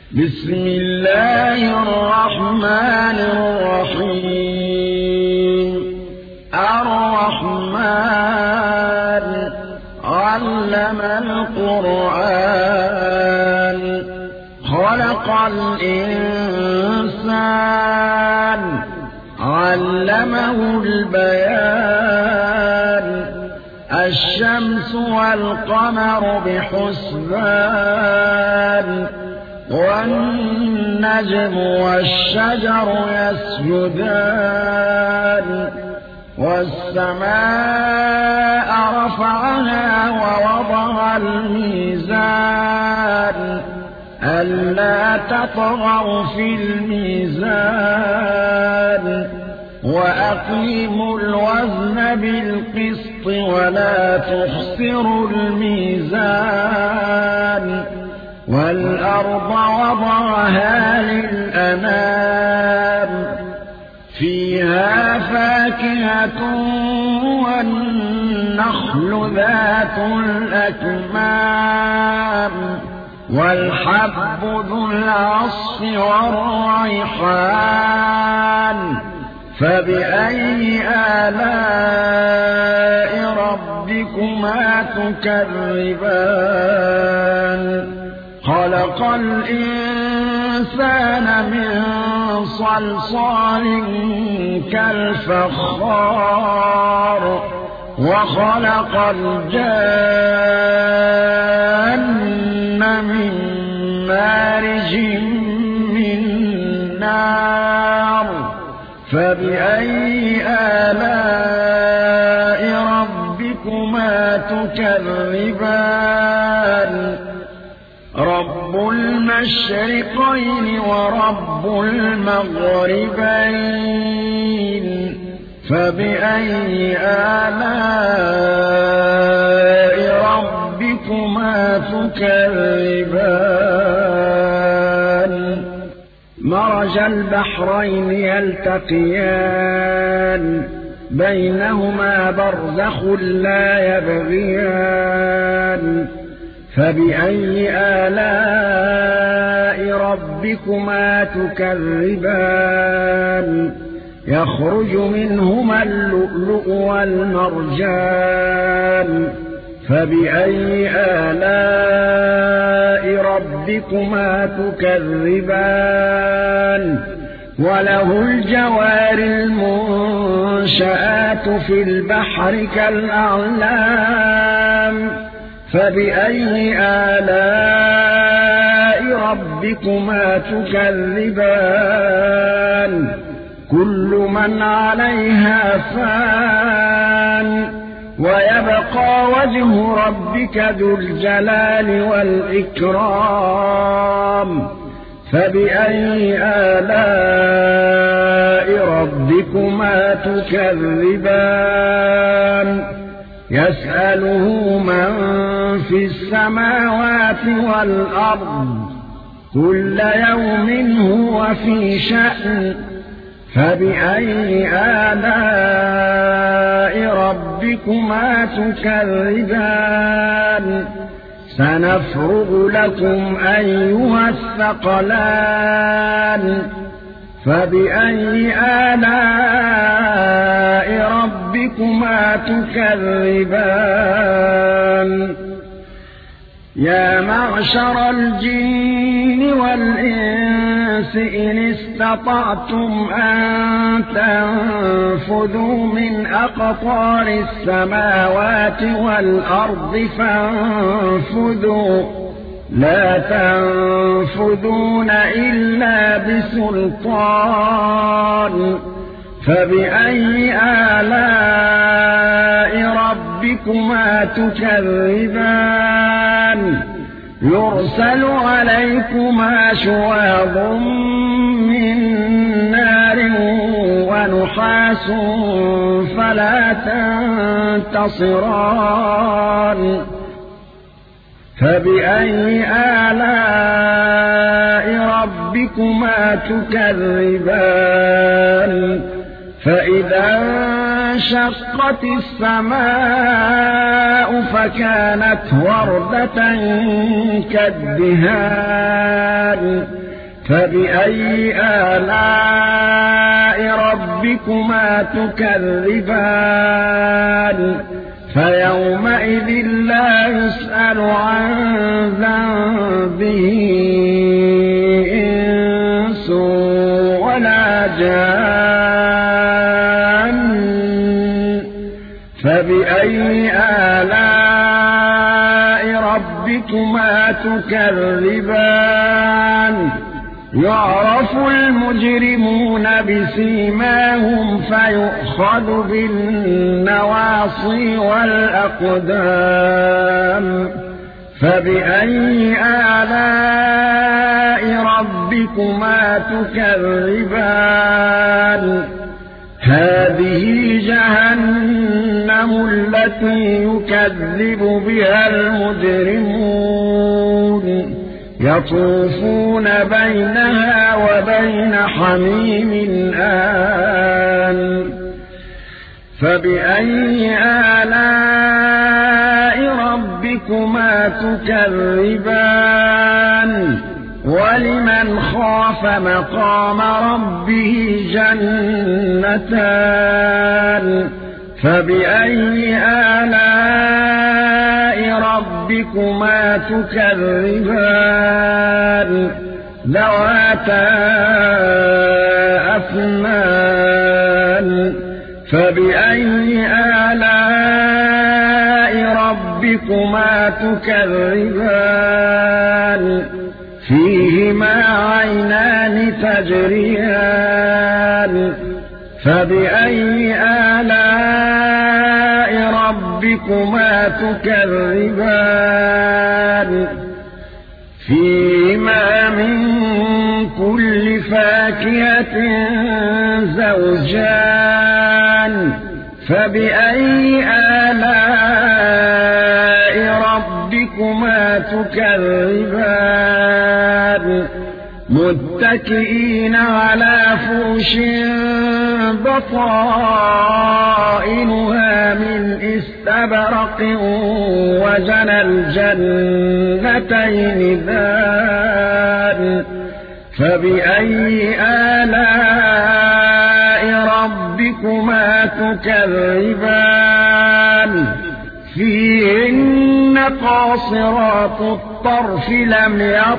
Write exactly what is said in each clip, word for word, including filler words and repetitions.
بسم الله الرحمن الرحيم. الرحمن علم القرآن خلق الإنسان علمه البيان الشمس والقمر بحسبان والنجم والشجر يسجدان والسماء رفعها ووضع الميزان ألا تطغوا في الميزان وأقيموا الوزن بالقسط ولا تخسروا الميزان والأرض وضعها للأنام فيها فاكهة والنخل ذات الأكمام والحب ذو العصف والريحان فبأي آلاء ربكما تكذبان خلق الإنسان من صلصال كالفخار وخلق الجان من مارج من نار فبأي آلاء ربكما تكذبان رب المشرقين ورب المغربين فبأي آلاء ربكما تكذبان مرج البحرين يلتقيان بينهما برزخ لا يبغيان فبأي آلاء ربكما تكذبان يخرج منهما اللؤلؤ والمرجان فبأي آلاء ربكما تكذبان وله الجوار المنشآت في البحر كالأعلام فبأي آلاء ربكما تكذبان كل من عليها فان ويبقى وجه ربك ذو الجلال والإكرام فبأي آلاء ربكما تكذبان يسأله من في السماوات والأرض كل يوم هو في شأن فبأي آلاء ربكما تكذبان سنفرغ لكم أيها الثقلان فبأي آلاء ربكما تكذبان يا معشر الجن والإنس إن استطعتم أن تنفذوا من أقطار السماوات والأرض فانفذوا لا تنفذون إلا بسلطان فبأي آلاء ربكما تكذبان يرسل عليكما شواظ من نار ونحاس فلا تنتصران فبأي آلاء ربكما تكذبان فإذا انشقت السماء فكانت وردة كالدهان فبأي آلاء ربكما تكذبان فيومئذ لا يسأل عن ذنبه إنس ولا جان فبأي آلاء ربكما تكذبان يعرف المجرمون بسيماهم فيؤخذ بالنواصي والأقدام فبأي آلاء ربكما تكذبان هذه جهنم التي يكذب بها المجرمون يطوفون بينها وبين حميم آن فبأي آلاء ربكما تكذبان ولمن خاف مقام ربه جنتان فبأي آلاء ربكما تكذبان ذواتا أفنان فبأي آلاء ربكما تكذبان فيهما عينان تجريان فبأي آلاء ربكما تكذبان فيهما من كل فاكهة زوجان فبأي آلاء ربكما تكذبان متكئين على فرش بطائنها من استبرق وجنى الجنتين دان فبأي آلاء ربكما تكذبان فيهن قاصرات الطرف لم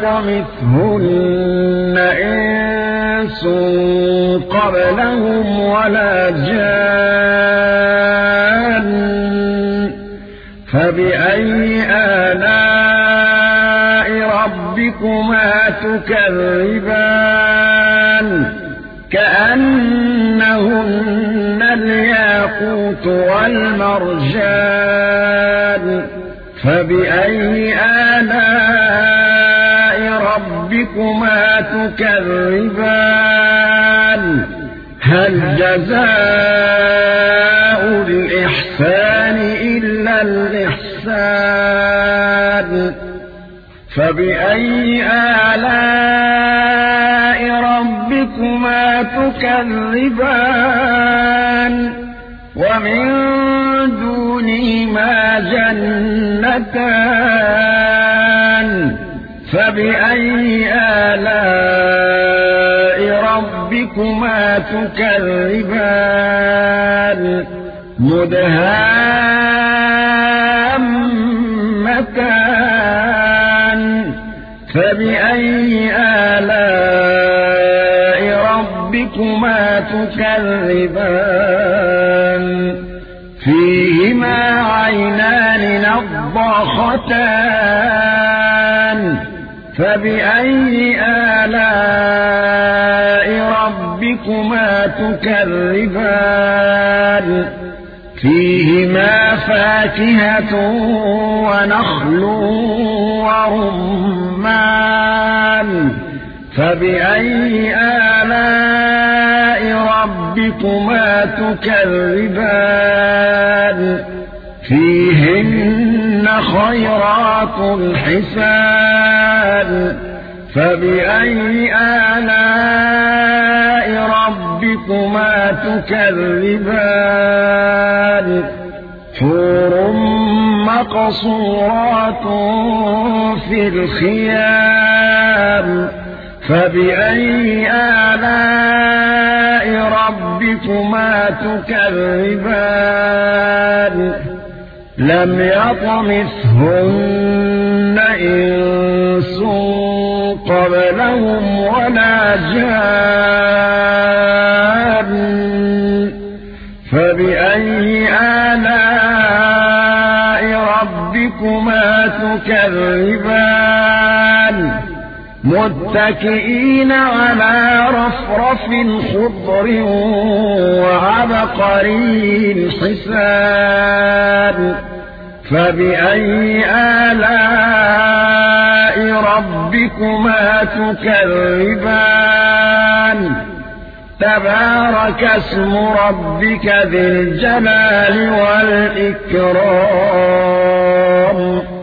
يطمثهن إنس قبلهم ولا جان فبأي آلاء ربكما تكذبان كأنهن الياقوت والمرجان فبأي آلاء ربكما تكذبان هل جزاء الإحسان إلا الإحسان فبأي آلاء ربكما تكذبان ومن دونهما جنتان فبأي آلاء ربكما تكذبان مدهامتان فبأي آلاء ربكما تكذبان فيهما عينان نضاختان فبأي آلاء ربكما تكذبان فيهما فاكهة ونخل ورمان فبأي آلاء ربكما تكذبان فيهن خيرات حسان فبأي آلاء ربكما تكذبان حور مقصورات في الخيام فبأي آلاء ربكما تكذبان لم يطمثهن إنس قبلهم ولا جان فبأي آلاء ربكما تكذبان متكئين على رفرف خضر وعبقري حسان فبأي آلاء ربكما تكذبان تبارك اسم ربك ذي الجلال والإكرام